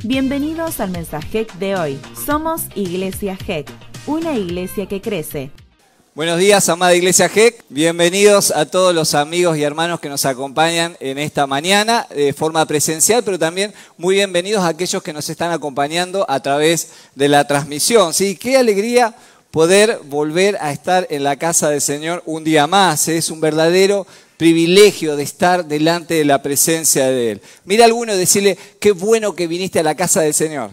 Bienvenidos al mensaje de hoy. Somos Iglesia GEC, una iglesia que crece. Buenos días, amada Iglesia GEC. Bienvenidos a todos los amigos y hermanos que nos acompañan en esta mañana de forma presencial, pero también muy bienvenidos a aquellos que nos están acompañando a través de la transmisión. Sí, qué alegría poder volver a estar en la casa del Señor un día más. Es un verdadero privilegio de estar delante de la presencia de Él. Mira a alguno y decirle, qué bueno que viniste a la casa del Señor.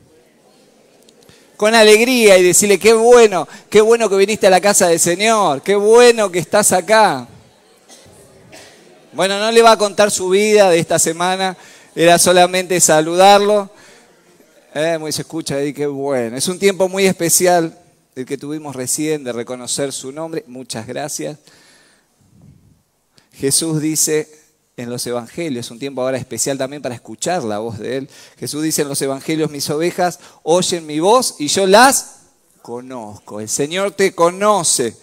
Con alegría y decirle, qué bueno que viniste a la casa del Señor, qué bueno que estás acá. Bueno, no le va a contar su vida de esta semana, era solamente saludarlo. Muy se escucha ahí, qué bueno. Es un tiempo muy especial el que tuvimos recién de reconocer su nombre. Muchas gracias. Jesús dice en los evangelios, un tiempo ahora especial también para escuchar la voz de Él. Jesús dice en los evangelios, mis ovejas oyen mi voz y yo las conozco. El Señor te conoce.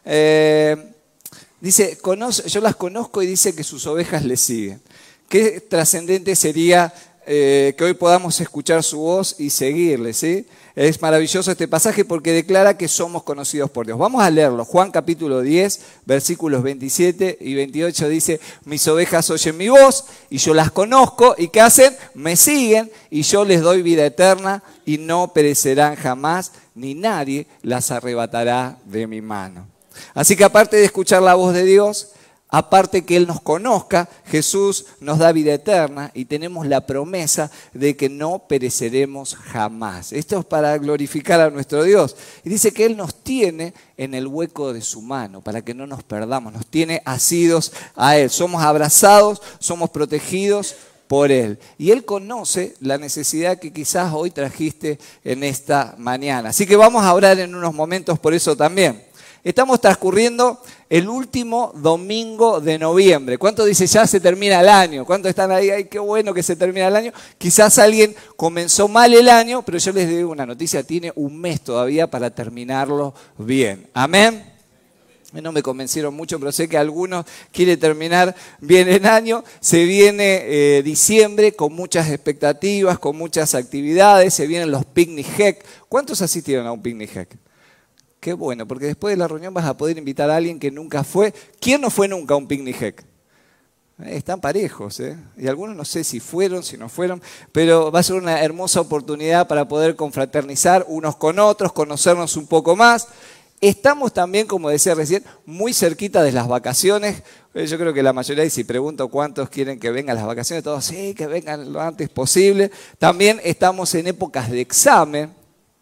Dice, yo las conozco y dice que sus ovejas le siguen. Qué trascendente sería que hoy podamos escuchar su voz y seguirle, ¿sí? Es maravilloso este pasaje porque declara que somos conocidos por Dios. Vamos a leerlo. Juan capítulo 10, versículos 27 y 28 dice, mis ovejas oyen mi voz y yo las conozco. ¿Y qué hacen? Me siguen y yo les doy vida eterna y no perecerán jamás, ni nadie las arrebatará de mi mano. Así que aparte de escuchar la voz de Dios, aparte que Él nos conozca, Jesús nos da vida eterna y tenemos la promesa de que no pereceremos jamás. Esto es para glorificar a nuestro Dios. Y dice que Él nos tiene en el hueco de su mano para que no nos perdamos. Nos tiene asidos a Él. Somos abrazados, somos protegidos por Él. Y Él conoce la necesidad que quizás hoy trajiste en esta mañana. Así que vamos a orar en unos momentos por eso también. Estamos transcurriendo el último domingo de noviembre. ¿Cuánto dice ya se termina el año? ¿Cuántos están ahí? Ay, qué bueno que se termina el año. Quizás alguien comenzó mal el año, pero yo les digo una noticia, tiene un mes todavía para terminarlo bien. Amén. No me convencieron mucho, pero sé que algunos quieren terminar bien el año. Se viene diciembre con muchas expectativas, con muchas actividades. Se vienen los picnic GEC. ¿Cuántos asistieron a un picnic GEC? Qué bueno, porque después de la reunión vas a poder invitar a alguien que nunca fue. ¿Quién no fue nunca a un picnic GEC? Están parejos, ¿eh? Y algunos no sé si fueron, si no fueron, pero va a ser una hermosa oportunidad para poder confraternizar unos con otros, conocernos un poco más. Estamos también, como decía recién, muy cerquita de las vacaciones. Yo creo que la mayoría, y si pregunto cuántos quieren que vengan las vacaciones, todos sí, que vengan lo antes posible. También estamos en épocas de examen.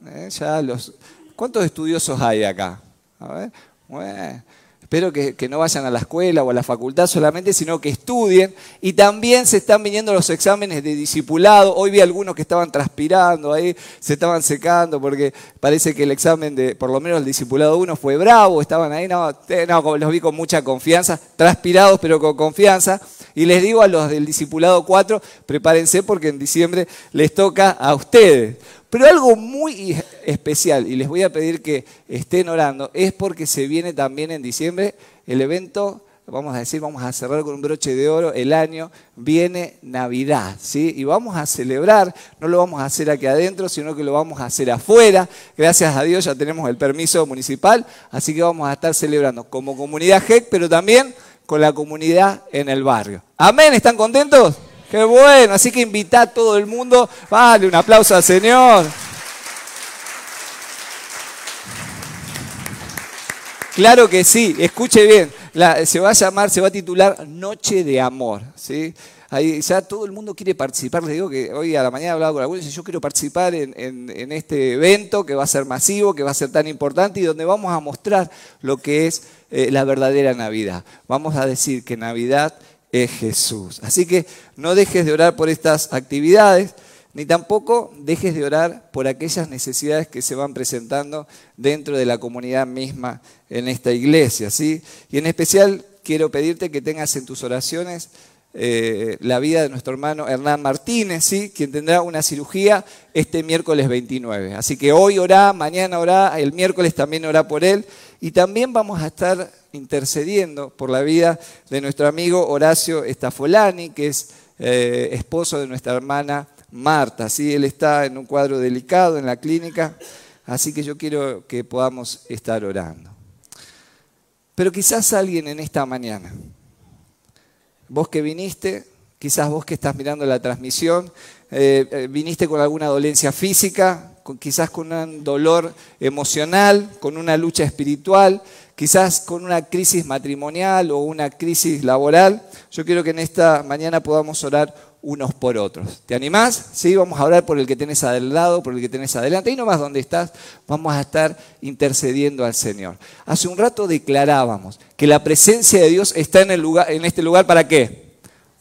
¿Cuántos estudiosos hay acá? A ver, bueno, espero que no vayan a la escuela o a la facultad solamente, sino que estudien. Y también se están viniendo los exámenes de discipulado. Hoy vi algunos que estaban transpirando ahí, se estaban secando porque parece que el examen de, por lo menos el discipulado 1 fue bravo. Estaban ahí, no, los vi con mucha confianza, transpirados pero con confianza. Y les digo a los del discipulado 4, prepárense porque en diciembre les toca a ustedes. Pero algo muy especial, y les voy a pedir que estén orando, es porque se viene también en diciembre el evento, vamos a cerrar con un broche de oro el año, viene Navidad, ¿sí? Y vamos a celebrar, no lo vamos a hacer aquí adentro, sino que lo vamos a hacer afuera. Gracias a Dios ya tenemos el permiso municipal, así que vamos a estar celebrando como comunidad GEC, pero también con la comunidad en el barrio. Amén, ¿están contentos? ¡Qué bueno! Así que invita a todo el mundo. Vale, un aplauso al Señor. Claro que sí, escuche bien. Se va a titular Noche de Amor, ¿sí? Ahí ya todo el mundo quiere participar. Les digo que hoy a la mañana hablaba con algunos y dice, yo quiero participar en este evento que va a ser masivo, que va a ser tan importante y donde vamos a mostrar lo que es la verdadera Navidad. Vamos a decir que Navidad es Jesús. Así que no dejes de orar por estas actividades, ni tampoco dejes de orar por aquellas necesidades que se van presentando dentro de la comunidad misma en esta iglesia, ¿sí? Y en especial quiero pedirte que tengas en tus oraciones la vida de nuestro hermano Hernán Martínez, ¿sí? Quien tendrá una cirugía este miércoles 29. Así que hoy orá, mañana orá, el miércoles también orá por él. Y también vamos a estar intercediendo por la vida de nuestro amigo Horacio Stafolani, que es esposo de nuestra hermana Marta, ¿sí? Él está en un cuadro delicado en la clínica, así que yo quiero que podamos estar orando. Pero quizás alguien en esta mañana, vos que viniste, quizás vos que estás mirando la transmisión, viniste con alguna dolencia física, quizás con un dolor emocional, con una lucha espiritual, quizás con una crisis matrimonial o una crisis laboral. Yo quiero que en esta mañana podamos orar unos por otros. ¿Te animás? Sí, vamos a orar por el que tenés al lado, por el que tenés adelante. Y nomás donde estás, vamos a estar intercediendo al Señor. Hace un rato declarábamos que la presencia de Dios está en este lugar, ¿para qué?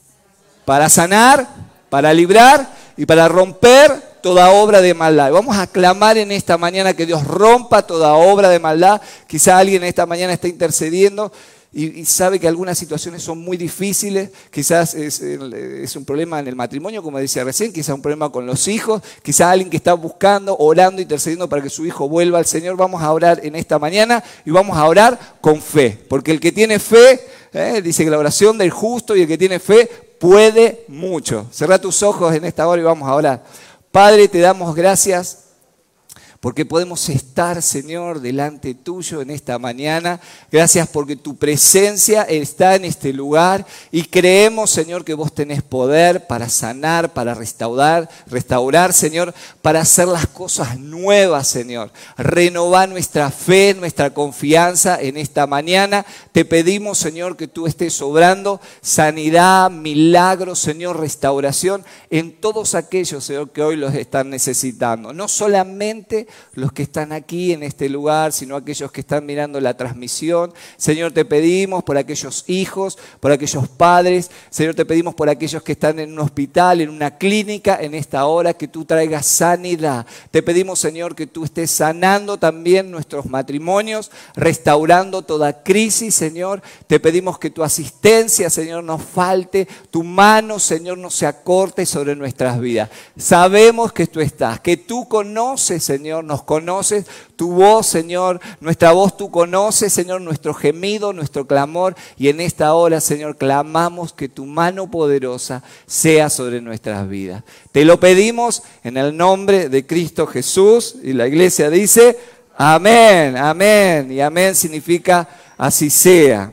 Para sanar, para librar y para romper toda obra de maldad. Vamos a clamar en esta mañana que Dios rompa toda obra de maldad. Quizá alguien esta mañana está intercediendo y sabe que algunas situaciones son muy difíciles. Quizás es un problema en el matrimonio, como decía recién, quizás un problema con los hijos, quizás alguien que está buscando, orando, intercediendo para que su hijo vuelva al Señor. Vamos a orar en esta mañana y vamos a orar con fe, porque el que tiene fe, dice que la oración del justo y el que tiene fe puede mucho. Cerrá tus ojos en esta hora y vamos a orar. Padre, te damos gracias porque podemos estar, Señor, delante tuyo en esta mañana. Gracias porque tu presencia está en este lugar y creemos, Señor, que vos tenés poder para sanar, para restaurar, Señor, para hacer las cosas nuevas, Señor. Renovar nuestra fe, nuestra confianza en esta mañana. Te pedimos, Señor, que tú estés obrando sanidad, milagros, Señor, restauración en todos aquellos, Señor, que hoy los están necesitando. No solamente los que están aquí en este lugar, sino aquellos que están mirando la transmisión. Señor, te pedimos por aquellos hijos, por aquellos padres. Señor, te pedimos por aquellos que están en un hospital, en una clínica, en esta hora, que tú traigas sanidad. Te pedimos, Señor, que tú estés sanando también nuestros matrimonios, restaurando toda crisis, Señor. Te pedimos que tu asistencia, Señor, no falte, tu mano, Señor, no se acorte sobre nuestras vidas. Sabemos que tú estás, que tú conoces, Señor, nos conoces, tu voz, Señor, nuestra voz tú conoces, Señor, nuestro gemido, nuestro clamor, y en esta hora, Señor, clamamos que tu mano poderosa sea sobre nuestras vidas. Te lo pedimos en el nombre de Cristo Jesús, y la iglesia dice, amén, amén, y amén significa así sea.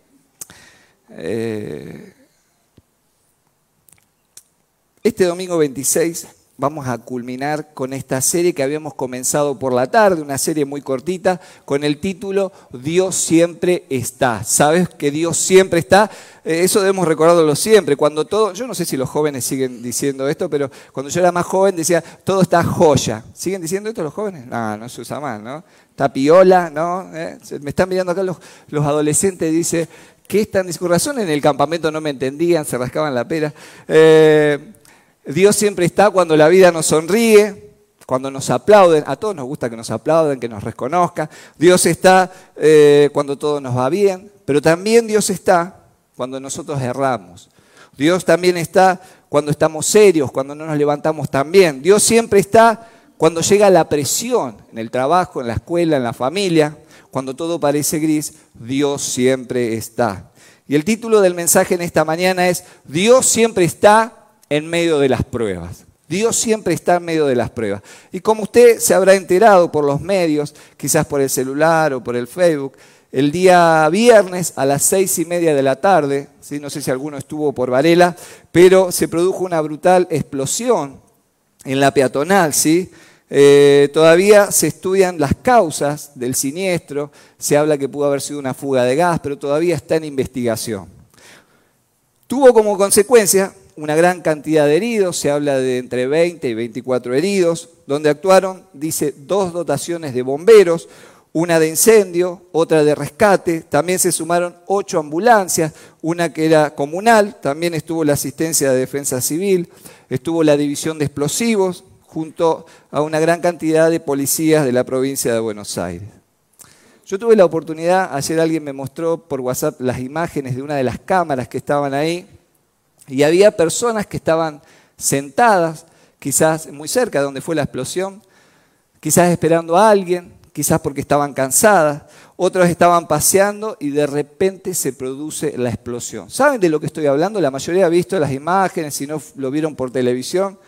Este domingo 26 vamos a culminar con esta serie que habíamos comenzado por la tarde, una serie muy cortita, con el título Dios siempre está. ¿Sabes que Dios siempre está? Eso debemos recordarlo siempre. Cuando todo, yo no sé si los jóvenes siguen diciendo esto, pero cuando yo era más joven decía, todo está joya. ¿Siguen diciendo esto los jóvenes? No se usa más, ¿no? Está piola, ¿no? Me están mirando acá los adolescentes, dice, ¿qué están diciendo? Con razón en el campamento no me entendían, se rascaban la pera. Dios siempre está cuando la vida nos sonríe, cuando nos aplauden. A todos nos gusta que nos aplauden, que nos reconozcan. Dios está cuando todo nos va bien, pero también Dios está cuando nosotros erramos. Dios también está cuando estamos serios, cuando no nos levantamos tan bien. Dios siempre está cuando llega la presión en el trabajo, en la escuela, en la familia. Cuando todo parece gris, Dios siempre está. Y el título del mensaje en esta mañana es Dios siempre está en medio de las pruebas. Dios siempre está en medio de las pruebas. Y como usted se habrá enterado por los medios, quizás por el celular o por el Facebook, el día viernes a las 6:30 de la tarde, ¿sí? No sé si alguno estuvo por Varela, pero se produjo una brutal explosión en la peatonal, ¿sí? Todavía se estudian las causas del siniestro, se habla que pudo haber sido una fuga de gas, pero todavía está en investigación. Tuvo como consecuencia una gran cantidad de heridos, se habla de entre 20 y 24 heridos, donde actuaron, dice, 2 dotaciones de bomberos, una de incendio, otra de rescate, también se sumaron 8 ambulancias, una que era comunal, también estuvo la asistencia de defensa civil, estuvo la división de explosivos, junto a una gran cantidad de policías de la provincia de Buenos Aires. Yo tuve la oportunidad, ayer alguien me mostró por WhatsApp las imágenes de una de las cámaras que estaban ahí, y había personas que estaban sentadas, quizás muy cerca de donde fue la explosión, quizás esperando a alguien, quizás porque estaban cansadas, otros estaban paseando y de repente se produce la explosión. ¿Saben de lo que estoy hablando? La mayoría ha visto las imágenes, si no lo vieron por televisión.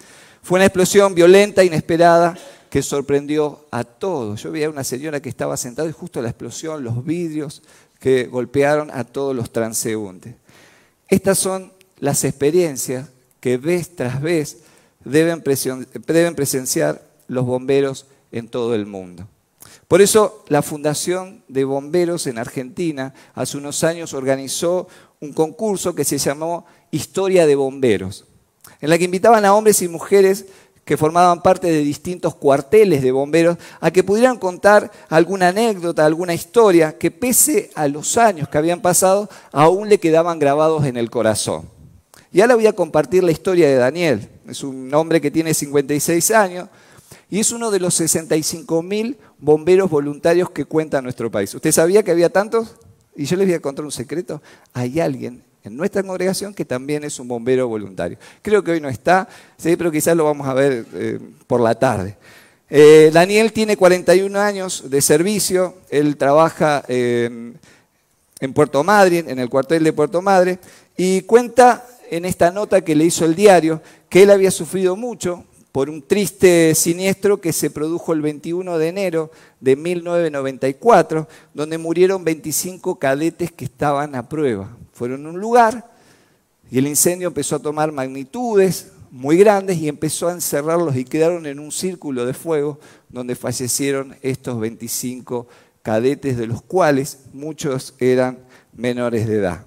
Fue una explosión violenta, inesperada, que sorprendió a todos. Yo veía a una señora que estaba sentada y justo la explosión, los vidrios que golpearon a todos los transeúntes. Estas son las experiencias que vez tras vez deben presenciar los bomberos en todo el mundo. Por eso la Fundación de Bomberos en Argentina hace unos años organizó un concurso que se llamó Historia de Bomberos, en la que invitaban a hombres y mujeres que formaban parte de distintos cuarteles de bomberos a que pudieran contar alguna anécdota, alguna historia que pese a los años que habían pasado, aún le quedaban grabados en el corazón. Y ahora voy a compartir la historia de Daniel. Es un hombre que tiene 56 años y es uno de los 65.000 bomberos voluntarios que cuenta nuestro país. ¿Usted sabía que había tantos? Y yo les voy a contar un secreto. Hay alguien en nuestra congregación que también es un bombero voluntario. Creo que hoy no está, sí, pero quizás lo vamos a ver por la tarde. Daniel tiene 41 años de servicio, él trabaja en Puerto Madryn, en el cuartel de Puerto Madryn, y cuenta en esta nota que le hizo el diario que él había sufrido mucho por un triste siniestro que se produjo el 21 de enero de 1994, donde murieron 25 cadetes que estaban a prueba. Fueron a un lugar y el incendio empezó a tomar magnitudes muy grandes y empezó a encerrarlos y quedaron en un círculo de fuego donde fallecieron estos 25 cadetes, de los cuales muchos eran menores de edad.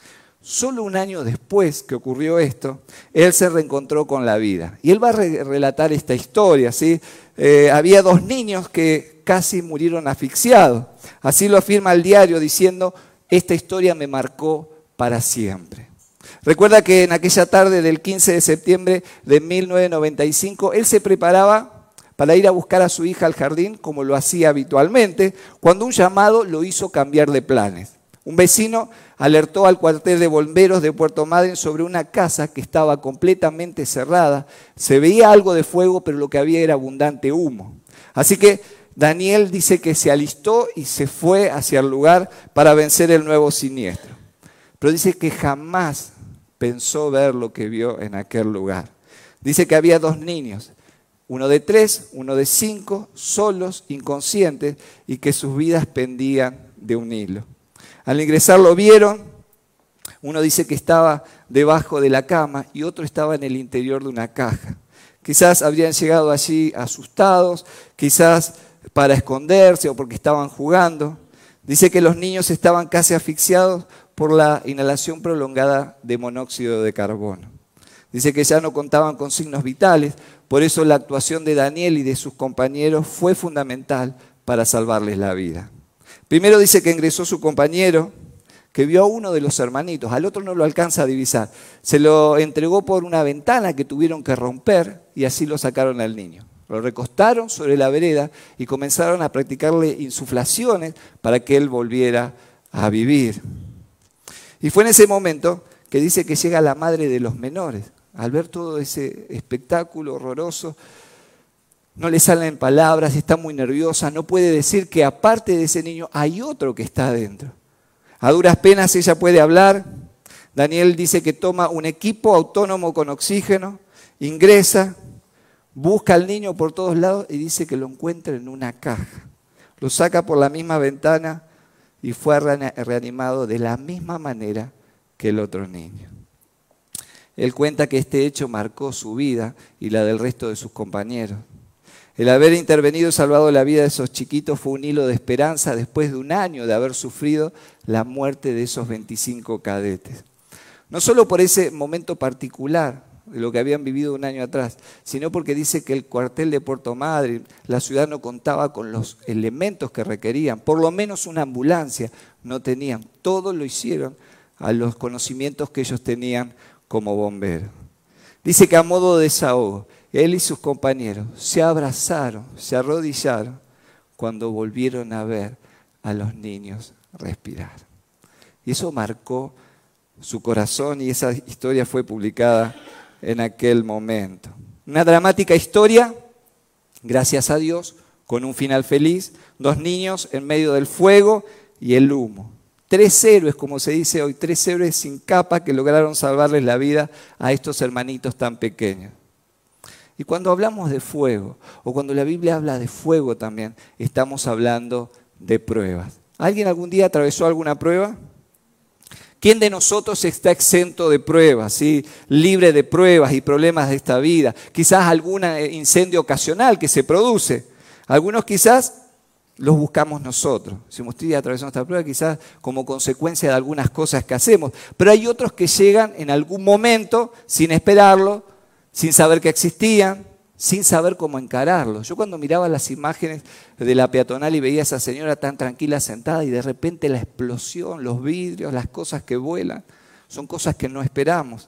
Solo un año después que ocurrió esto, él se reencontró con la vida. Y él va a relatar esta historia, ¿sí? Había 2 niños que casi murieron asfixiados. Así lo afirma el diario diciendo: esta historia me marcó para siempre. Recuerda que en aquella tarde del 15 de septiembre de 1995, él se preparaba para ir a buscar a su hija al jardín, como lo hacía habitualmente, cuando un llamado lo hizo cambiar de planes. Un vecino alertó al cuartel de bomberos de Puerto Madryn sobre una casa que estaba completamente cerrada. Se veía algo de fuego, pero lo que había era abundante humo. Así que Daniel dice que se alistó y se fue hacia el lugar para vencer el nuevo siniestro. Pero dice que jamás pensó ver lo que vio en aquel lugar. Dice que había 2 niños, uno de 3, uno de 5, solos, inconscientes, y que sus vidas pendían de un hilo. Al ingresar lo vieron, uno dice que estaba debajo de la cama y otro estaba en el interior de una caja. Quizás habrían llegado allí asustados, quizás para esconderse o porque estaban jugando. Dice que los niños estaban casi asfixiados por la inhalación prolongada de monóxido de carbono. Dice que ya no contaban con signos vitales, por eso la actuación de Daniel y de sus compañeros fue fundamental para salvarles la vida. Primero dice que ingresó su compañero, que vio a uno de los hermanitos, al otro no lo alcanza a divisar. Se lo entregó por una ventana que tuvieron que romper y así lo sacaron al niño. Lo recostaron sobre la vereda y comenzaron a practicarle insuflaciones para que él volviera a vivir. Y fue en ese momento que dice que llega la madre de los menores. Al ver todo ese espectáculo horroroso, no le salen palabras, está muy nerviosa, no puede decir que aparte de ese niño hay otro que está adentro. A duras penas ella puede hablar. Daniel dice que toma un equipo autónomo con oxígeno, ingresa, busca al niño por todos lados y dice que lo encuentra en una caja. Lo saca por la misma ventana y fue reanimado de la misma manera que el otro niño. Él cuenta que este hecho marcó su vida y la del resto de sus compañeros. El haber intervenido y salvado la vida de esos chiquitos fue un hilo de esperanza después de un año de haber sufrido la muerte de esos 25 cadetes. No solo por ese momento particular de lo que habían vivido un año atrás, sino porque dice que el cuartel de Puerto Madryn, la ciudad no contaba con los elementos que requerían, por lo menos una ambulancia no tenían. Todo lo hicieron a los conocimientos que ellos tenían como bomberos. Dice que a modo de desahogo, él y sus compañeros se abrazaron, se arrodillaron cuando volvieron a ver a los niños respirar. Y eso marcó su corazón y esa historia fue publicada en aquel momento. Una dramática historia, gracias a Dios, con un final feliz, 2 niños en medio del fuego y el humo. 3 héroes, como se dice hoy, 3 héroes sin capa que lograron salvarles la vida a estos hermanitos tan pequeños. Y cuando hablamos de fuego, o cuando la Biblia habla de fuego también, estamos hablando de pruebas. ¿Alguien algún día atravesó alguna prueba? ¿Quién de nosotros está exento de pruebas, ¿sí? Libre de pruebas y problemas de esta vida? Quizás algún incendio ocasional que se produce. Algunos quizás los buscamos nosotros. Si estoy atravesando esta prueba, quizás como consecuencia de algunas cosas que hacemos. Pero hay otros que llegan en algún momento sin esperarlo, sin saber que existían, sin saber cómo encararlo. Yo cuando miraba las imágenes de la peatonal y veía a esa señora tan tranquila sentada y de repente la explosión, los vidrios, las cosas que vuelan, son cosas que no esperamos.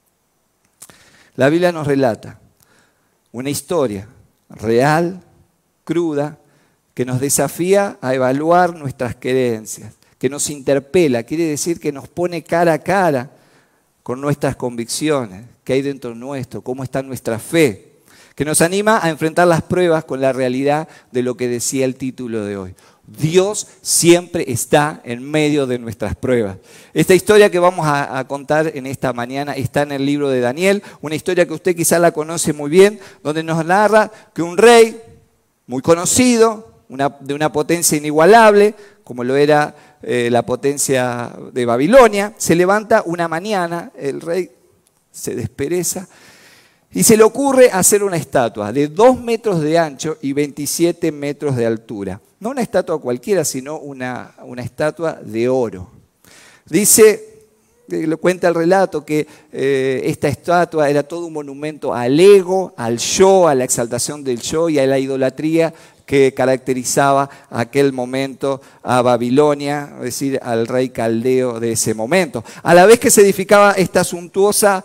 La Biblia nos relata una historia real, cruda, que nos desafía a evaluar nuestras creencias, que nos interpela, quiere decir que nos pone cara a cara con nuestras convicciones, qué hay dentro nuestro, cómo está nuestra fe, que nos anima a enfrentar las pruebas con la realidad de lo que decía el título de hoy. Dios siempre está en medio de nuestras pruebas. Esta historia que vamos a contar en esta mañana está en el libro de Daniel, una historia que usted quizá la conoce muy bien, donde nos narra que un rey muy conocido, de una potencia inigualable, como lo era la potencia de Babilonia, se levanta una mañana, el rey se despereza y se le ocurre hacer una estatua de 2 metros de ancho y 27 metros de altura. No una estatua cualquiera, sino una estatua de oro. Dice, lo cuenta el relato, que esta estatua era todo un monumento al ego, al yo, a la exaltación del yo y a la idolatría que caracterizaba aquel momento a Babilonia, es decir, al rey caldeo de ese momento. A la vez que se edificaba esta suntuosa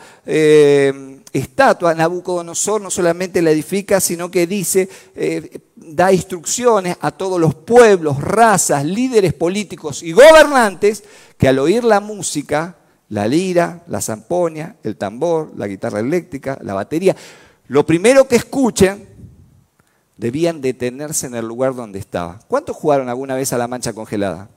estatua, Nabucodonosor no solamente la edifica, sino que dice, da instrucciones a todos los pueblos, razas, líderes políticos y gobernantes que al oír la música, la lira, la zampoña, el tambor, la guitarra eléctrica, la batería, lo primero que escuchen debían detenerse en el lugar donde estaba. ¿Cuántos jugaron alguna vez a la mancha congelada?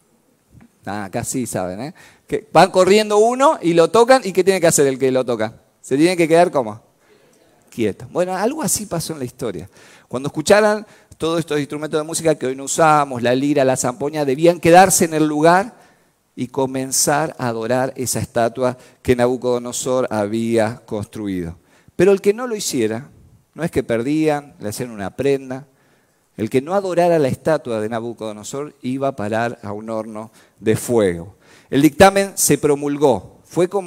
Acá sí saben, ¿eh? Que van corriendo uno y lo tocan, ¿y qué tiene que hacer el que lo toca? ¿Se tiene que quedar como? Quieto. Bueno, algo así pasó en la historia. Cuando escucharan todos estos instrumentos de música que hoy no usamos, la lira, la zampoña, debían quedarse en el lugar y comenzar a adorar esa estatua que Nabucodonosor había construido. Pero el que no lo hiciera, no es que perdían, le hacían una prenda. El que no adorara la estatua de Nabucodonosor iba a parar a un horno de fuego. El dictamen se promulgó.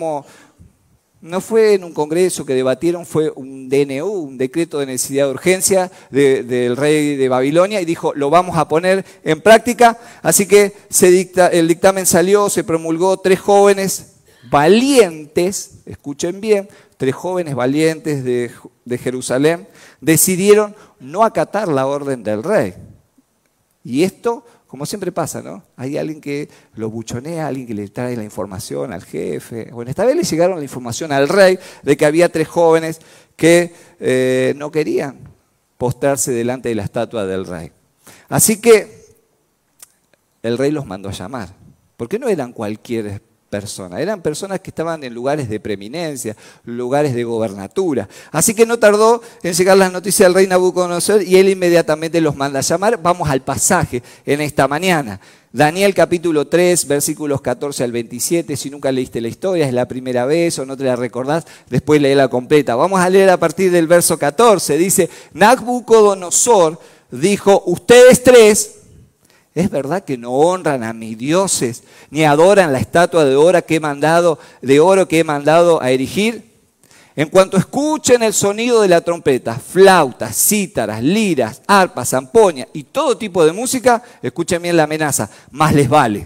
No fue en un congreso que debatieron, fue un DNU, un decreto de necesidad de urgencia del rey de Babilonia, y dijo, lo vamos a poner en práctica. Así que el dictamen salió, se promulgó. 3 jóvenes valientes, escuchen bien, 3 jóvenes valientes de Jerusalén decidieron no acatar la orden del rey. Y esto, como siempre pasa, ¿no? Hay alguien que lo buchonea, alguien que le trae la información al jefe. Bueno, esta vez le llegaron la información al rey de que había 3 jóvenes que no querían postrarse delante de la estatua del rey. Así que el rey los mandó a llamar, porque no eran cualquier persona, eran personas que estaban en lugares de preeminencia, lugares de gobernatura. Así que no tardó en llegar las noticias del rey Nabucodonosor y él inmediatamente los manda a llamar. Vamos al pasaje en esta mañana. Daniel capítulo 3, versículos 14 al 27. Si nunca leíste la historia, es la primera vez o no te la recordás, después léela completa. Vamos a leer a partir del verso 14. Dice, Nabucodonosor dijo, ustedes 3... ¿es verdad que no honran a mis dioses, ni adoran la estatua de oro que he mandado a erigir? En cuanto escuchen el sonido de la trompeta, flautas, cítaras, liras, arpas, zampoña y todo tipo de música, escuchen bien la amenaza, más les vale,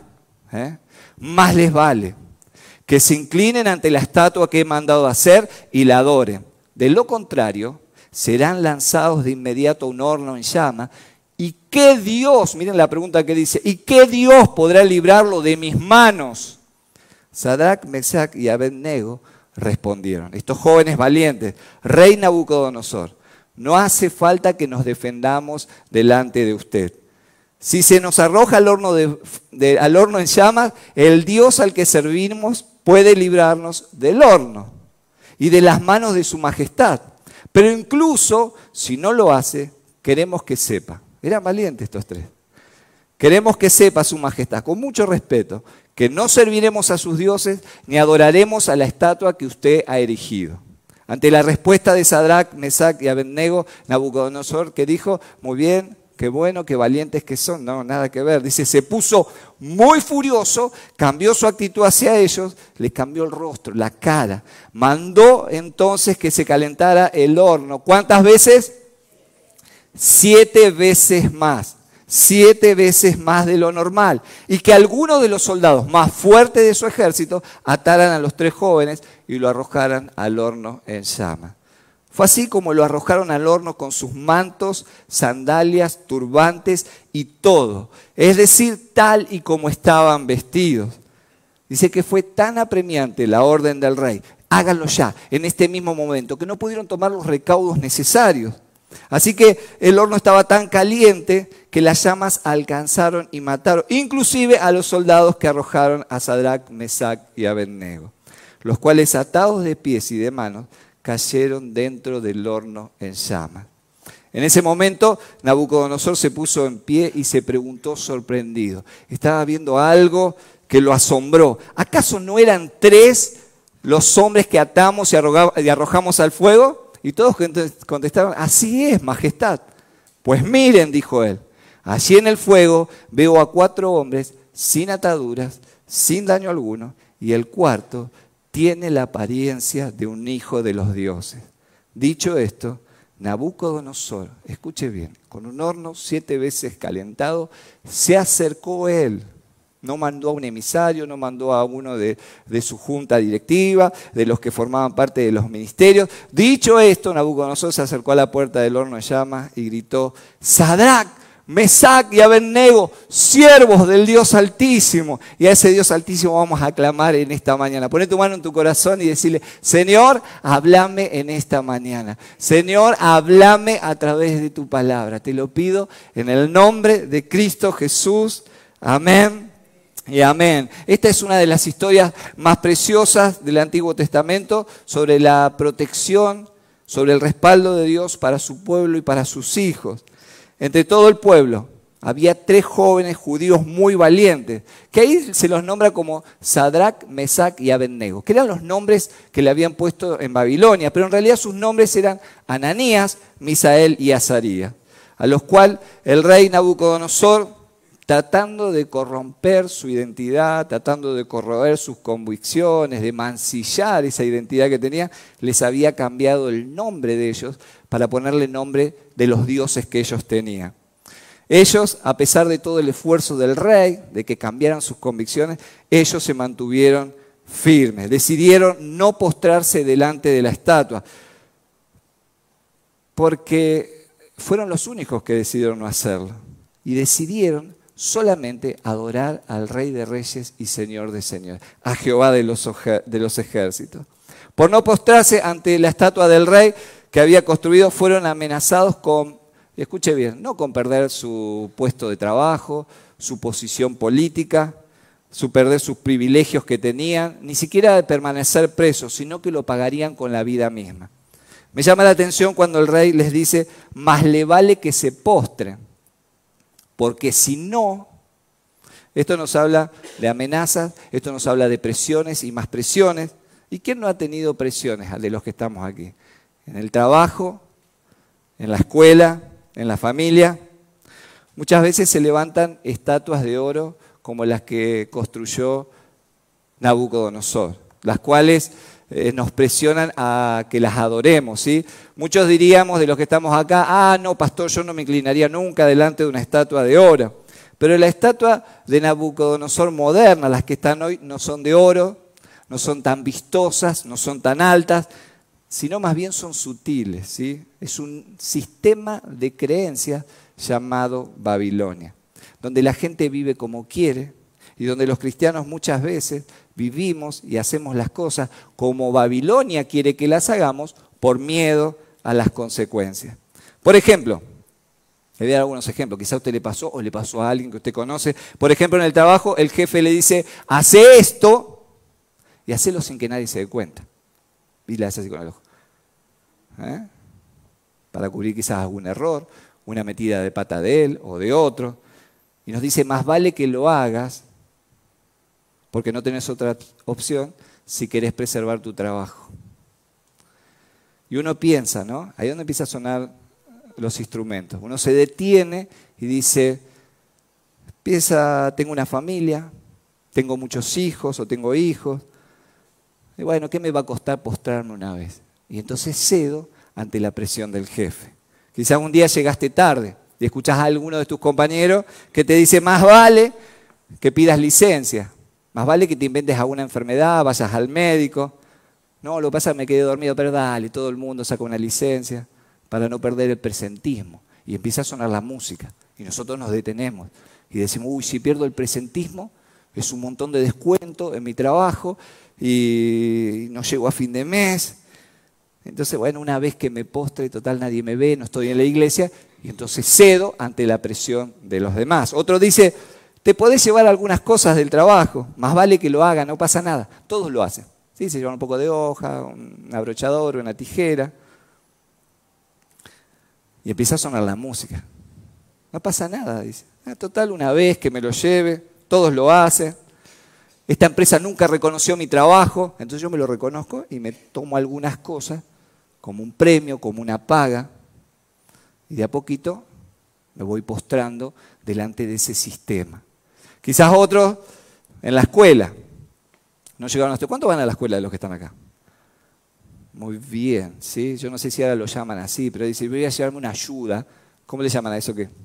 más les vale que se inclinen ante la estatua que he mandado hacer y la adoren. De lo contrario, serán lanzados de inmediato a un horno en llama. ¿Y qué Dios, miren la pregunta que dice, ¿y qué Dios podrá librarlo de mis manos? Sadrac, Mesac y Abednego respondieron, estos jóvenes valientes, rey Nabucodonosor, no hace falta que nos defendamos delante de usted. Si se nos arroja al horno en llamas, el Dios al que servimos puede librarnos del horno y de las manos de su majestad. Pero incluso si no lo hace, queremos que sepa. Eran valientes estos tres. Queremos que sepa su majestad, con mucho respeto, que no serviremos a sus dioses ni adoraremos a la estatua que usted ha erigido. Ante la respuesta de Sadrac, Mesac y Abednego, Nabucodonosor, que dijo, muy bien, qué bueno, qué valientes que son. No, nada que ver. Dice, se puso muy furioso, cambió su actitud hacia ellos, les cambió el rostro, la cara. Mandó entonces que se calentara el horno. ¿Cuántas veces? 7 veces más. 7 veces más de lo normal, y que algunos de los soldados más fuertes de su ejército ataran a los 3 jóvenes y lo arrojaran al horno en llamas. Fue así como lo arrojaron al horno con sus mantos, sandalias, turbantes y todo, es decir, tal y como estaban vestidos. Dice que fue tan apremiante la orden del rey, háganlo ya, en este mismo momento, que no pudieron tomar los recaudos necesarios. Así que el horno estaba tan caliente que las llamas alcanzaron y mataron, inclusive a los soldados que arrojaron a Sadrac, Mesac y Abednego, los cuales atados de pies y de manos cayeron dentro del horno en llamas. En ese momento Nabucodonosor se puso en pie y se preguntó sorprendido. Estaba viendo algo que lo asombró. ¿Acaso no eran 3 los hombres que atamos y arrojamos al fuego? Y todos contestaron, así es, majestad. Pues miren, dijo él, allí en el fuego veo a 4 hombres sin ataduras, sin daño alguno, y el cuarto tiene la apariencia de un hijo de los dioses. Dicho esto, Nabucodonosor, escuche bien, con un horno 7 veces calentado, se acercó él. No mandó a un emisario, no mandó a uno de su junta directiva, de los que formaban parte de los ministerios. Dicho esto, Nabucodonosor se acercó a la puerta del horno de llamas y gritó, Sadrac, Mesac y Abednego, siervos del Dios Altísimo. Y a ese Dios Altísimo vamos a clamar en esta mañana. Poné tu mano en tu corazón y decirle, Señor, háblame en esta mañana. Señor, háblame a través de tu palabra. Te lo pido en el nombre de Cristo Jesús. Amén. Y amén. Esta es una de las historias más preciosas del Antiguo Testamento sobre la protección, sobre el respaldo de Dios para su pueblo y para sus hijos. Entre todo el pueblo había 3 jóvenes judíos muy valientes, que ahí se los nombra como Sadrac, Mesac y Abednego, que eran los nombres que le habían puesto en Babilonia, pero en realidad sus nombres eran Ananías, Misael y Azarías, a los cuales el rey Nabucodonosor, tratando de corromper su identidad, tratando de corroer sus convicciones, de mancillar esa identidad que tenía, les había cambiado el nombre de ellos para ponerle nombre de los dioses que ellos tenían. Ellos, a pesar de todo el esfuerzo del rey, de que cambiaran sus convicciones, ellos se mantuvieron firmes, decidieron no postrarse delante de la estatua, porque fueron los únicos que decidieron no hacerlo, y decidieron solamente adorar al Rey de Reyes y Señor de Señores, a Jehová de los ejércitos. Por no postrarse ante la estatua del rey que había construido, fueron amenazados con, escuche bien, no con perder su puesto de trabajo, su posición política, su perder sus privilegios que tenían, ni siquiera de permanecer presos, sino que lo pagarían con la vida misma. Me llama la atención cuando el rey les dice, más le vale que se postren. Porque si no, esto nos habla de amenazas, esto nos habla de presiones y más presiones. ¿Y quién no ha tenido presiones de los que estamos aquí? En el trabajo, en la escuela, en la familia. Muchas veces se levantan estatuas de oro como las que construyó Nabucodonosor, las cuales nos presionan a que las adoremos, ¿sí? Muchos diríamos de los que estamos acá, no, pastor, yo no me inclinaría nunca delante de una estatua de oro. Pero la estatua de Nabucodonosor moderna, las que están hoy, no son de oro, no son tan vistosas, no son tan altas, sino más bien son sutiles, ¿sí? Es un sistema de creencias llamado Babilonia, donde la gente vive como quiere y donde los cristianos muchas veces vivimos y hacemos las cosas como Babilonia quiere que las hagamos por miedo a las consecuencias. Por ejemplo, le voy a dar algunos ejemplos, quizá a usted le pasó o le pasó a alguien que usted conoce. Por ejemplo, en el trabajo el jefe le dice, hace esto y hacelo sin que nadie se dé cuenta. Y le hace así con el ojo. para cubrir quizás algún error, una metida de pata de él o de otro. Y nos dice, más vale que lo hagas, porque no tenés otra opción si querés preservar tu trabajo. Y uno piensa, ¿no? Ahí es donde empieza a sonar los instrumentos. Uno se detiene y dice, tengo una familia, tengo muchos hijos o tengo hijos. Y bueno, ¿qué me va a costar postrarme una vez? Y entonces cedo ante la presión del jefe. Quizás un día llegaste tarde y escuchás a alguno de tus compañeros que te dice, más vale que pidas licencia, más vale que te inventes alguna enfermedad, vayas al médico. No, lo que pasa es que me quedé dormido, pero dale, todo el mundo saca una licencia para no perder el presentismo. Y empieza a sonar la música y nosotros nos detenemos y decimos, uy, si pierdo el presentismo, es un montón de descuento en mi trabajo y no llego a fin de mes. Entonces, bueno, una vez que me postre, total nadie me ve, no estoy en la iglesia, y entonces cedo ante la presión de los demás. Otro dice, te podés llevar algunas cosas del trabajo, más vale que lo haga, no pasa nada. Todos lo hacen. ¿Sí? Se llevan un poco de hoja, un abrochador, una tijera. Y empieza a sonar la música. No pasa nada, dice. Total, una vez que me lo lleve, todos lo hacen. Esta empresa nunca reconoció mi trabajo, entonces yo me lo reconozco y me tomo algunas cosas como un premio, como una paga. Y de a poquito me voy postrando delante de ese sistema. Quizás otros en la escuela. No llegaron hasta... ¿Cuántos van a la escuela de los que están acá? Muy bien, ¿sí? Yo no sé si ahora lo llaman así, pero dice, voy a llevarme una ayuda. ¿Cómo le llaman a eso qué?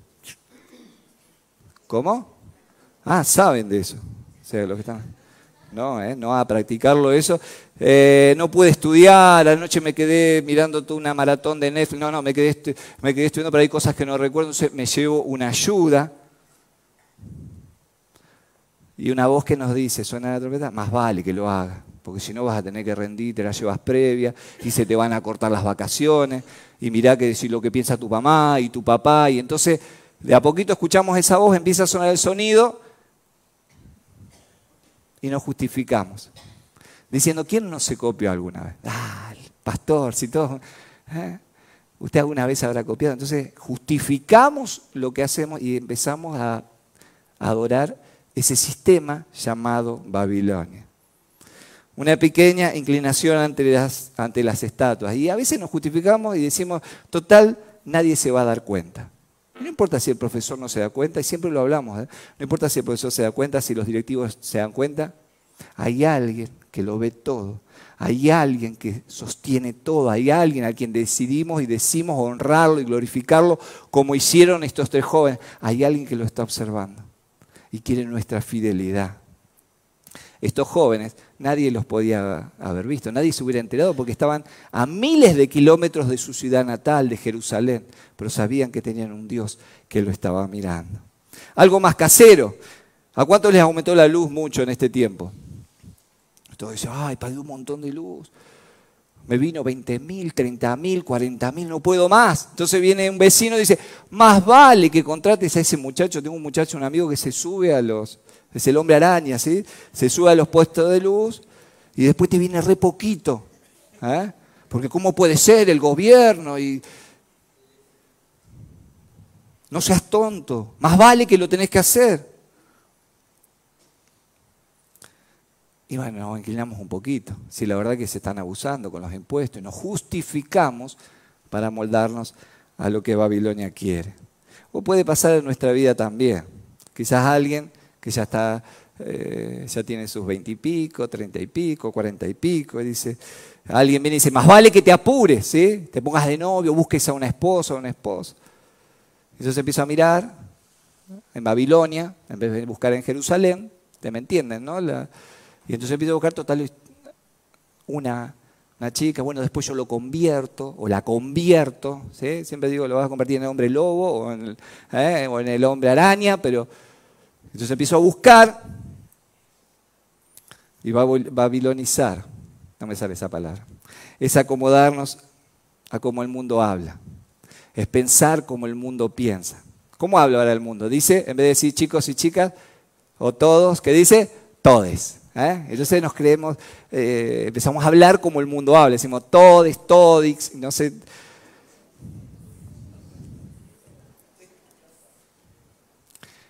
¿Cómo? Ah, saben de eso. O sea, los que están... No a practicarlo eso. No pude estudiar, anoche me quedé mirando toda una maratón de Netflix. No, me quedé estudiando, pero hay cosas que no recuerdo, entonces me llevo una ayuda. Y una voz que nos dice, suena la trompeta, más vale que lo haga, porque si no vas a tener que rendir, te la llevas previa, y se te van a cortar las vacaciones, y mirá que decir lo que piensa tu mamá y tu papá, y entonces de a poquito escuchamos esa voz, empieza a sonar el sonido, y nos justificamos, diciendo, ¿quién no se copió alguna vez? Ah, el pastor, si todo... Usted alguna vez habrá copiado. Entonces justificamos lo que hacemos y empezamos a adorar ese sistema llamado Babilonia. Una pequeña inclinación ante las estatuas. Y a veces nos justificamos y decimos, total, nadie se va a dar cuenta. No importa si el profesor no se da cuenta, y siempre lo hablamos, no importa si el profesor se da cuenta, si los directivos se dan cuenta, hay alguien que lo ve todo, hay alguien que sostiene todo, hay alguien a quien decidimos y decimos honrarlo y glorificarlo como hicieron estos tres jóvenes, hay alguien que lo está observando y quiere nuestra fidelidad. Estos jóvenes, nadie los podía haber visto, nadie se hubiera enterado porque estaban a miles de kilómetros de su ciudad natal, de Jerusalén, pero sabían que tenían un Dios que lo estaba mirando. Algo más casero. ¿A cuánto les aumentó la luz mucho en este tiempo? Todos dicen, ay, pagué un montón de luz. Me vino 20.000, 30.000, 40.000, no puedo más. Entonces viene un vecino y dice, más vale que contrates a ese muchacho. Tengo un muchacho, un amigo que se sube a los... Es el hombre araña, ¿sí? Se sube a los puestos de luz y después te viene re poquito. Porque ¿cómo puede ser el gobierno? Y no seas tonto. Más vale que lo tenés que hacer. Y bueno, nos inclinamos un poquito. Sí, la verdad que se están abusando con los impuestos y nos justificamos para moldarnos a lo que Babilonia quiere. O puede pasar en nuestra vida también. Quizás alguien que ya está, ya tiene sus 20 y pico, 30 y pico, 40 y pico, y dice, alguien viene y dice, más vale que te apures, ¿sí? Te pongas de novio, busques a una esposa o un esposo. Entonces empiezo a mirar en Babilonia, en vez de buscar en Jerusalén, ¿te me entienden, no? Y entonces empiezo a buscar total una chica, bueno, después yo lo convierto o la convierto, ¿sí? Siempre digo, lo vas a convertir en el hombre lobo o en el hombre araña, pero entonces empiezo a buscar y babilonizar, no me sale esa palabra, es acomodarnos a cómo el mundo habla, es pensar como el mundo piensa. ¿Cómo habla ahora el mundo? Dice, en vez de decir chicos y chicas o todos, ¿qué dice? Todes. Entonces nos creemos, empezamos a hablar como el mundo habla, decimos todes, todix, no sé.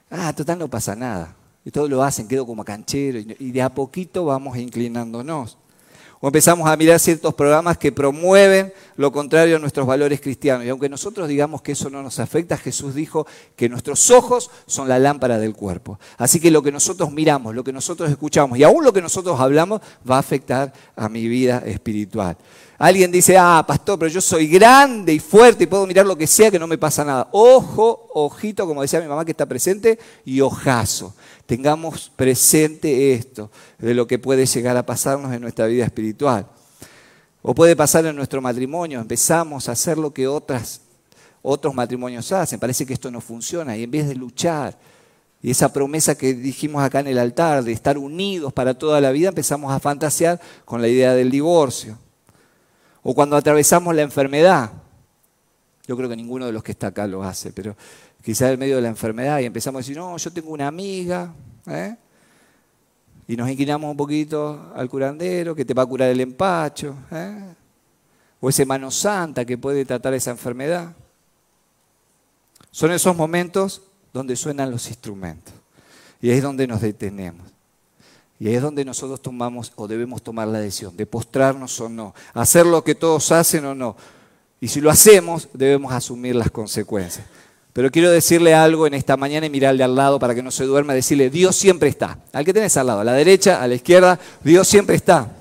Total no pasa nada. Y todos lo hacen, quedo como canchero. Y de a poquito vamos inclinándonos. O empezamos a mirar ciertos programas que promueven lo contrario a nuestros valores cristianos. Y aunque nosotros digamos que eso no nos afecta, Jesús dijo que nuestros ojos son la lámpara del cuerpo. Así que lo que nosotros miramos, lo que nosotros escuchamos y aún lo que nosotros hablamos va a afectar a mi vida espiritual. Alguien dice, pastor, pero yo soy grande y fuerte y puedo mirar lo que sea que no me pasa nada. Ojo, ojito, como decía mi mamá que está presente, y ojazo. Tengamos presente esto de lo que puede llegar a pasarnos en nuestra vida espiritual. O puede pasar en nuestro matrimonio, empezamos a hacer lo que otros matrimonios hacen. Parece que esto no funciona y en vez de luchar, y esa promesa que dijimos acá en el altar de estar unidos para toda la vida, empezamos a fantasear con la idea del divorcio. O cuando atravesamos la enfermedad, yo creo que ninguno de los que está acá lo hace, pero quizás en medio de la enfermedad y empezamos a decir, no, yo tengo una amiga, y nos inclinamos un poquito al curandero que te va a curar el empacho, o ese mano santa que puede tratar esa enfermedad. Son esos momentos donde suenan los instrumentos y ahí es donde nos detenemos. Y ahí es donde nosotros tomamos o debemos tomar la decisión de postrarnos o no, hacer lo que todos hacen o no. Y si lo hacemos, debemos asumir las consecuencias. Pero quiero decirle algo en esta mañana y mirarle al lado para que no se duerma, decirle, Dios siempre está. Al que tenés al lado, a la derecha, a la izquierda, Dios siempre está.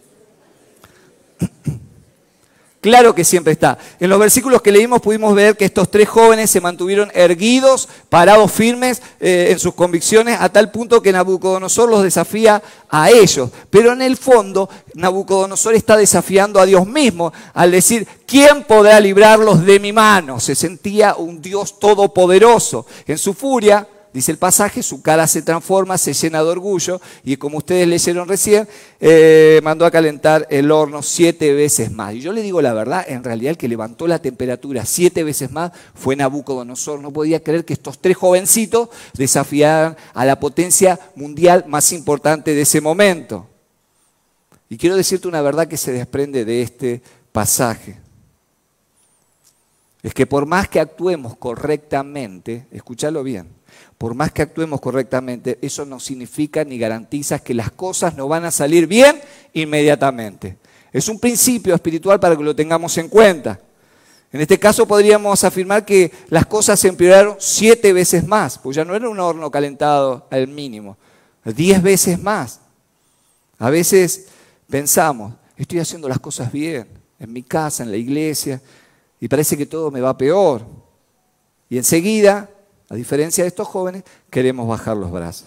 Claro que siempre está. En los versículos que leímos pudimos ver que estos 3 jóvenes se mantuvieron erguidos, parados firmes en sus convicciones, a tal punto que Nabucodonosor los desafía a ellos. Pero en el fondo, Nabucodonosor está desafiando a Dios mismo al decir, ¿quién podrá librarlos de mi mano? Se sentía un Dios todopoderoso. En su furia, dice el pasaje, su cara se transforma, se llena de orgullo y como ustedes leyeron recién, mandó a calentar el horno 7 veces más. Y yo le digo la verdad, en realidad el que levantó la temperatura 7 veces más fue Nabucodonosor. No podía creer que estos 3 jovencitos desafiaran a la potencia mundial más importante de ese momento. Y quiero decirte una verdad que se desprende de este pasaje. Es que por más que actuemos correctamente, escúchalo bien, por más que actuemos correctamente, eso no significa ni garantiza que las cosas no van a salir bien inmediatamente. Es un principio espiritual para que lo tengamos en cuenta. En este caso podríamos afirmar que las cosas se empeoraron 7 veces más, pues ya no era un horno calentado al mínimo, 10 veces más. A veces pensamos, estoy haciendo las cosas bien, en mi casa, en la iglesia, y parece que todo me va peor. Y enseguida, a diferencia de estos jóvenes, queremos bajar los brazos.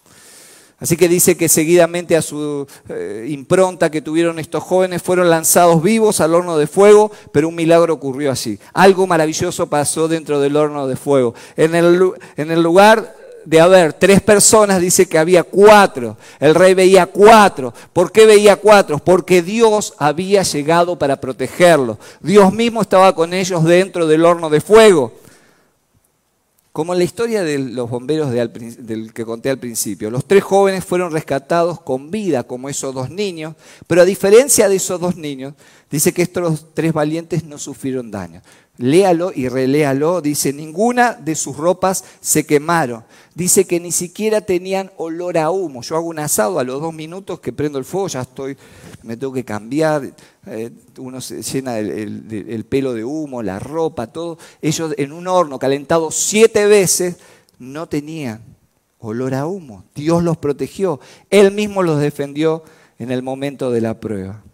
Así que dice que seguidamente a su impronta que tuvieron estos jóvenes fueron lanzados vivos al horno de fuego, pero un milagro ocurrió allí. Algo maravilloso pasó dentro del horno de fuego. En el lugar de haber 3 personas, dice que había 4. El rey veía 4. ¿Por qué veía 4? Porque Dios había llegado para protegerlos. Dios mismo estaba con ellos dentro del horno de fuego. Como en la historia de los bomberos del que conté al principio, los 3 jóvenes fueron rescatados con vida, como esos 2 niños, pero a diferencia de esos 2 niños, dice que estos 3 valientes no sufrieron daño. Léalo y reléalo, dice, ninguna de sus ropas se quemaron. Dice que ni siquiera tenían olor a humo. Yo hago un asado, a los 2 minutos que prendo el fuego, ya me tengo que cambiar, uno se llena el pelo de humo, la ropa, todo. Ellos en un horno calentado 7 veces no tenían olor a humo. Dios los protegió, Él mismo los defendió en el momento de la prueba.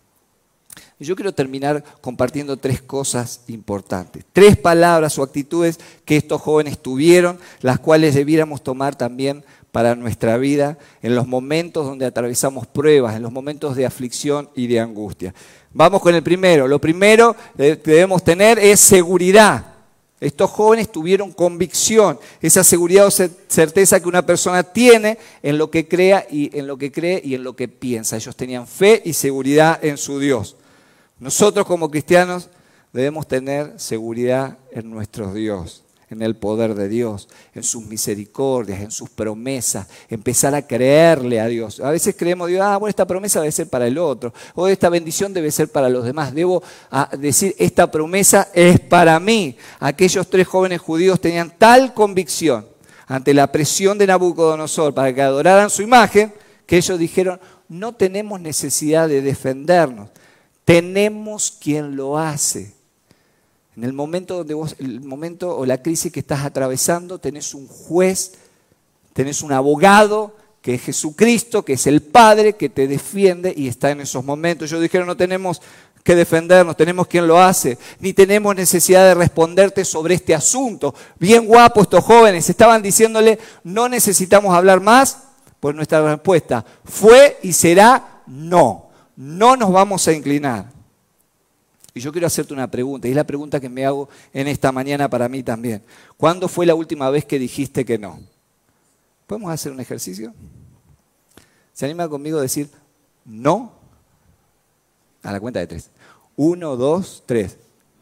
Y yo quiero terminar compartiendo 3 cosas importantes, 3 palabras o actitudes que estos jóvenes tuvieron, las cuales debiéramos tomar también para nuestra vida en los momentos donde atravesamos pruebas, en los momentos de aflicción y de angustia. Vamos con el primero. Lo primero que debemos tener es seguridad. Estos jóvenes tuvieron convicción, esa seguridad o certeza que una persona tiene en lo que cree y en lo que piensa. Ellos tenían fe y seguridad en su Dios. Nosotros como cristianos debemos tener seguridad en nuestro Dios, en el poder de Dios, en sus misericordias, en sus promesas, empezar a creerle a Dios. A veces creemos, Dios, bueno, esta promesa debe ser para el otro, o esta bendición debe ser para los demás. Debo decir, esta promesa es para mí. Aquellos 3 jóvenes judíos tenían tal convicción, ante la presión de Nabucodonosor para que adoraran su imagen, que ellos dijeron, no tenemos necesidad de defendernos, tenemos quien lo hace. En el momento el momento o la crisis que estás atravesando, tenés un juez, tenés un abogado, que es Jesucristo, que es el Padre, que te defiende y está en esos momentos. Ellos dijeron, no tenemos que defendernos, tenemos quien lo hace, ni tenemos necesidad de responderte sobre este asunto. Bien guapo estos jóvenes, estaban diciéndole, no necesitamos hablar más, pues nuestra respuesta fue y será no. No nos vamos a inclinar. Y yo quiero hacerte una pregunta, y es la pregunta que me hago en esta mañana para mí también. ¿Cuándo fue la última vez que dijiste que no? ¿Podemos hacer un ejercicio? ¿Se anima conmigo a decir no? A la cuenta de 3. 1, 2, 3.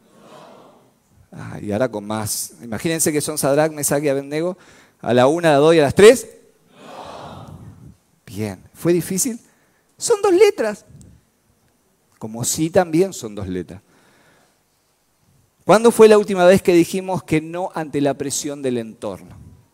Y ahora con más. Imagínense que son Sadrach, Mesach y Abednego. A la 1, a la 2 y a las 3. No. Bien. ¿Fue difícil? Son 2 letras. Como sí también son 2 letras. ¿Cuándo fue la última vez que dijimos que no ante la presión del entorno?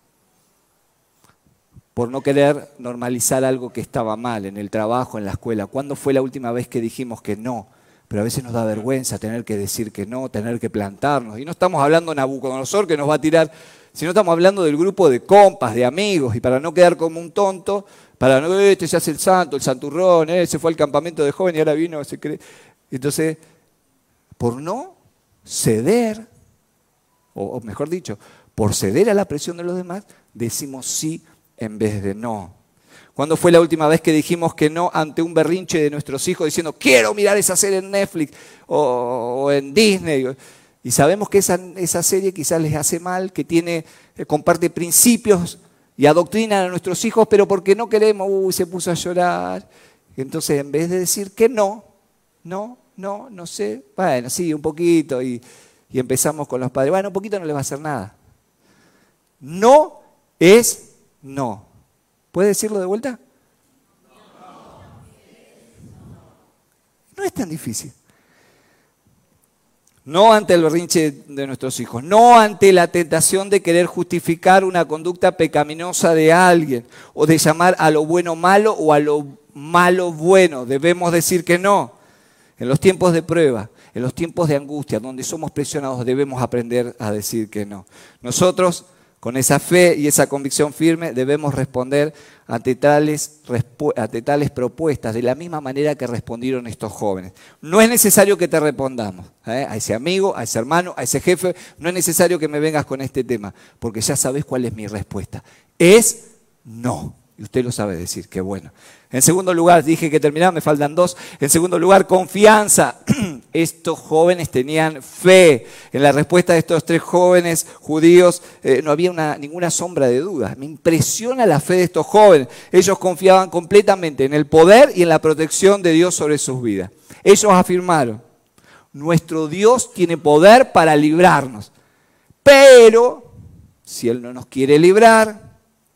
Por no querer normalizar algo que estaba mal en el trabajo, en la escuela. ¿Cuándo fue la última vez que dijimos que no? Pero a veces nos da vergüenza tener que decir que no, tener que plantarnos. Y no estamos hablando de Nabucodonosor que nos va a tirar, sino estamos hablando del grupo de compas, de amigos. Y para no quedar como un tonto, para no, este se hace el santo, el santurrón, se fue al campamento de joven y ahora vino, se cree. Entonces, por no ceder, o mejor dicho, por ceder a la presión de los demás, decimos sí en vez de no. ¿Cuándo fue la última vez que dijimos que no ante un berrinche de nuestros hijos diciendo quiero mirar esa serie en Netflix o en Disney? Y sabemos que esa serie quizás les hace mal, que comparte principios y adoctrina a nuestros hijos, pero porque no queremos, se puso a llorar. Entonces en vez de decir que no sé, bueno, sí, un poquito y empezamos con los padres, bueno, un poquito no les va a hacer nada. No es no. ¿Puede decirlo de vuelta? No es tan difícil. No ante el berrinche de nuestros hijos, no ante la tentación de querer justificar una conducta pecaminosa de alguien o de llamar a lo bueno malo o a lo malo bueno. Debemos decir que no. En los tiempos de prueba, en los tiempos de angustia, donde somos presionados, debemos aprender a decir que no. Nosotros, con esa fe y esa convicción firme, debemos responder ante tales propuestas de la misma manera que respondieron estos jóvenes. No es necesario que te respondamos, a ese amigo, a ese hermano, a ese jefe, no es necesario que me vengas con este tema, porque ya sabes cuál es mi respuesta. Es no. Y usted lo sabe decir, qué bueno. En segundo lugar, dije que terminaba, me faltan 2. En segundo lugar, confianza. Estos jóvenes tenían fe. En la respuesta de estos 3 jóvenes judíos no había ninguna sombra de duda. Me impresiona la fe de estos jóvenes. Ellos confiaban completamente en el poder y en la protección de Dios sobre sus vidas. Ellos afirmaron, nuestro Dios tiene poder para librarnos. Pero, si Él no nos quiere librar,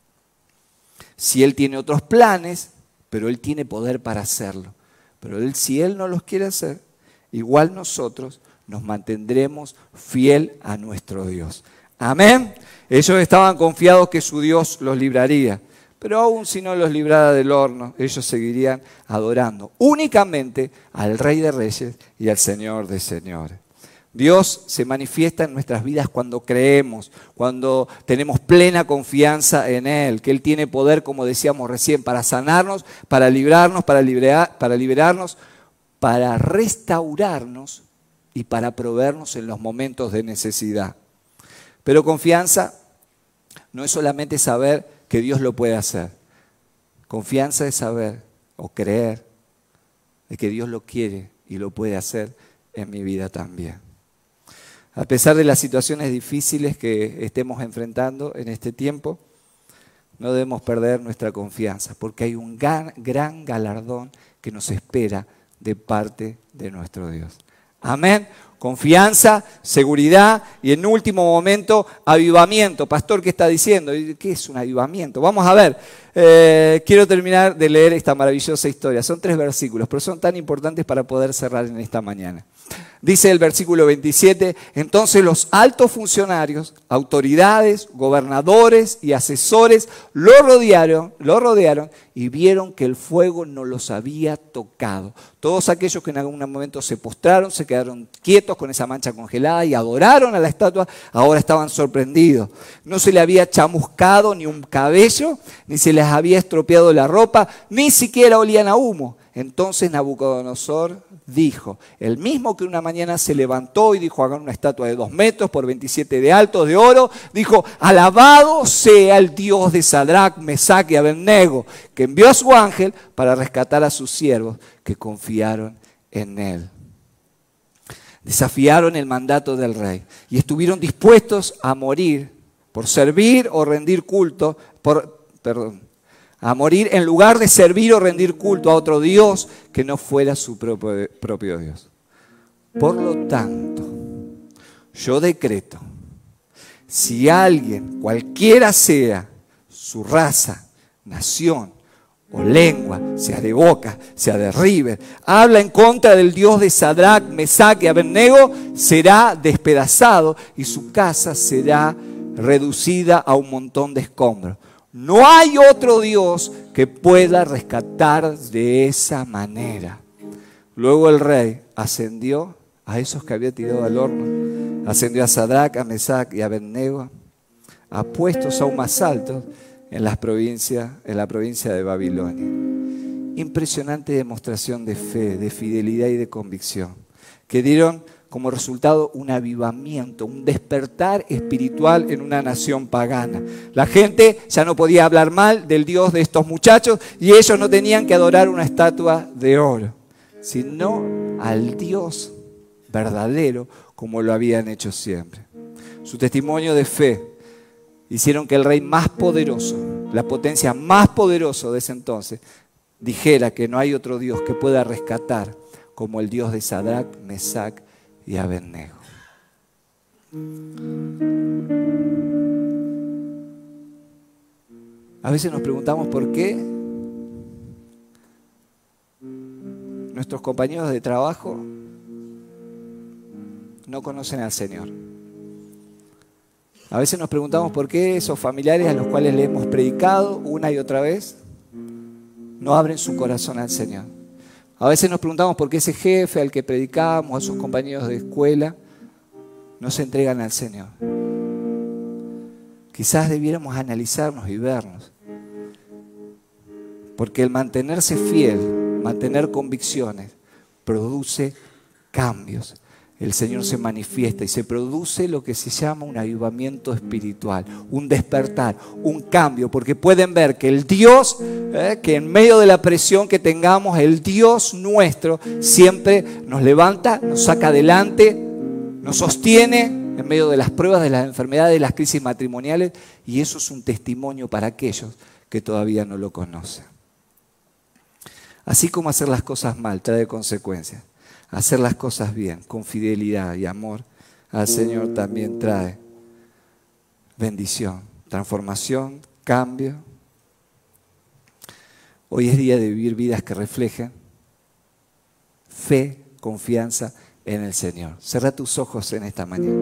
si Él tiene otros planes, pero Él tiene poder para hacerlo. Pero si Él no los quiere hacer, igual nosotros nos mantendremos fiel a nuestro Dios. Amén. Ellos estaban confiados que su Dios los libraría. Pero aún si no los librara del horno, ellos seguirían adorando únicamente al Rey de Reyes y al Señor de Señores. Dios se manifiesta en nuestras vidas cuando creemos, cuando tenemos plena confianza en Él, que Él tiene poder, como decíamos recién, para sanarnos, para librarnos, para liberarnos, para restaurarnos y para proveernos en los momentos de necesidad. Pero confianza no es solamente saber que Dios lo puede hacer. Confianza es saber o creer de que Dios lo quiere y lo puede hacer en mi vida también. A pesar de las situaciones difíciles que estemos enfrentando en este tiempo, no debemos perder nuestra confianza, porque hay un gran galardón que nos espera de parte de nuestro Dios. Amén. Confianza, seguridad y en último momento, avivamiento. Pastor, ¿qué está diciendo? ¿Qué es un avivamiento? Vamos a ver. Quiero terminar de leer esta maravillosa historia. Son 3 versículos, pero son tan importantes para poder cerrar en esta mañana. Dice el versículo 27, entonces los altos funcionarios, autoridades, gobernadores y asesores lo rodearon y vieron que el fuego no los había tocado. Todos aquellos que en algún momento se postraron, se quedaron quietos con esa mancha congelada y adoraron a la estatua, ahora estaban sorprendidos. No se le había chamuscado ni un cabello, ni se les había estropeado la ropa, ni siquiera olían a humo. Entonces Nabucodonosor dijo, el mismo que una mañana se levantó y dijo, hagan una estatua de 2 metros por 27 de alto, de oro, dijo, alabado sea el Dios de Sadrac, Mesac y Abednego, que envió a su ángel para rescatar a sus siervos que confiaron en él. Desafiaron el mandato del rey y estuvieron dispuestos a morir por servir o rendir culto, a morir en lugar de servir o rendir culto a otro Dios que no fuera su propio Dios. Por lo tanto, yo decreto, si alguien, cualquiera sea su raza, nación o lengua, sea de boca, sea de River, habla en contra del Dios de Sadrac, Mesac y Abednego, será despedazado y su casa será reducida a un montón de escombros. No hay otro Dios que pueda rescatar de esa manera. Luego el rey ascendió a esos que había tirado al horno, ascendió a Sadrac, a Mesac y a Abednego, a puestos aún más altos en la provincia de Babilonia. Impresionante demostración de fe, de fidelidad y de convicción, que dieron como resultado un avivamiento, un despertar espiritual en una nación pagana. La gente ya no podía hablar mal del Dios de estos muchachos y ellos no tenían que adorar una estatua de oro, sino al Dios verdadero como lo habían hecho siempre. Su testimonio de fe hicieron que el rey más poderoso, la potencia más poderosa de ese entonces, dijera que no hay otro Dios que pueda rescatar como el Dios de Sadrac, Mesac y Abednego. A veces nos preguntamos por qué nuestros compañeros de trabajo no conocen al Señor. A veces nos preguntamos por qué esos familiares a los cuales le hemos predicado una y otra vez no abren su corazón al Señor. A veces nos preguntamos por qué ese jefe al que predicamos, a sus compañeros de escuela, no se entregan al Señor. Quizás debiéramos analizarnos y vernos. Porque el mantenerse fiel, mantener convicciones, produce cambios. El Señor se manifiesta y se produce lo que se llama un avivamiento espiritual, un despertar, un cambio, porque pueden ver que el Dios, que en medio de la presión que tengamos, el Dios nuestro siempre nos levanta, nos saca adelante, nos sostiene en medio de las pruebas, de las enfermedades, de las crisis matrimoniales, y eso es un testimonio para aquellos que todavía no lo conocen. Así como hacer las cosas mal trae consecuencias, hacer las cosas bien, con fidelidad y amor al Señor también trae bendición, transformación, cambio. Hoy es día de vivir vidas que reflejen fe, confianza en el Señor. Cerra tus ojos en esta mañana.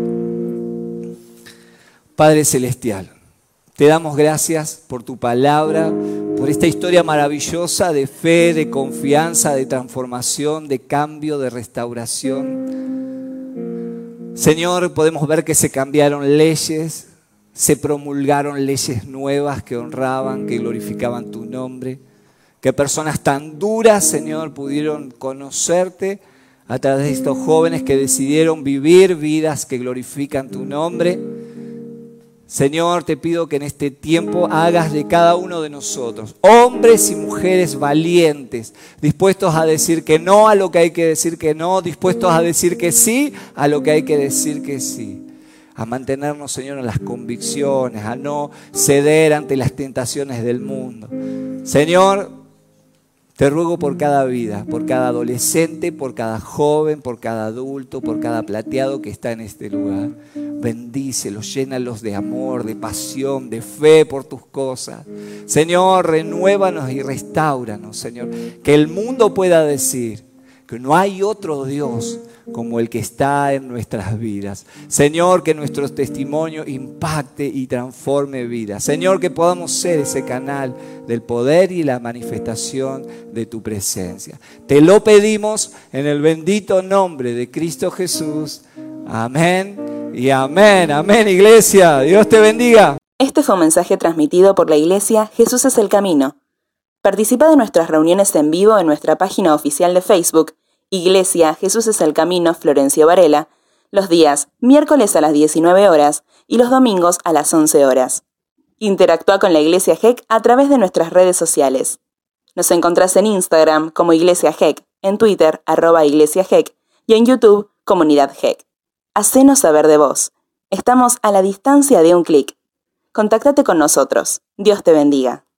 Padre Celestial, te damos gracias por tu palabra, por esta historia maravillosa de fe, de confianza, de transformación, de cambio, de restauración. Señor, podemos ver que se cambiaron leyes, se promulgaron leyes nuevas que honraban, que glorificaban tu nombre, que personas tan duras, Señor, pudieron conocerte a través de estos jóvenes que decidieron vivir vidas que glorifican tu nombre. Señor, te pido que en este tiempo hagas de cada uno de nosotros hombres y mujeres valientes, dispuestos a decir que no a lo que hay que decir que no, dispuestos a decir que sí a lo que hay que decir que sí. A mantenernos, Señor, en las convicciones, a no ceder ante las tentaciones del mundo. Señor, te ruego por cada vida, por cada adolescente, por cada joven, por cada adulto, por cada plateado que está en este lugar. Bendícelos, llénalos de amor, de pasión, de fe por tus cosas. Señor, renuévanos y restáuranos, Señor. Que el mundo pueda decir que no hay otro Dios como el que está en nuestras vidas. Señor, que nuestro testimonio impacte y transforme vidas. Señor, que podamos ser ese canal del poder y la manifestación de tu presencia. Te lo pedimos en el bendito nombre de Cristo Jesús. Amén y amén. Amén, iglesia. Dios te bendiga. Este fue un mensaje transmitido por la Iglesia Jesús es el Camino. Participa de nuestras reuniones en vivo en nuestra página oficial de Facebook, Iglesia Jesús es el Camino Florencio Varela, los días miércoles a las 19 horas y los domingos a las 11 horas. Interactúa con la Iglesia GEC a través de nuestras redes sociales. Nos encontrás en Instagram como Iglesia GEC, en Twitter @Iglesia GEC y en YouTube Comunidad GEC. Hacenos saber de vos. Estamos a la distancia de un clic. Contáctate con nosotros. Dios te bendiga.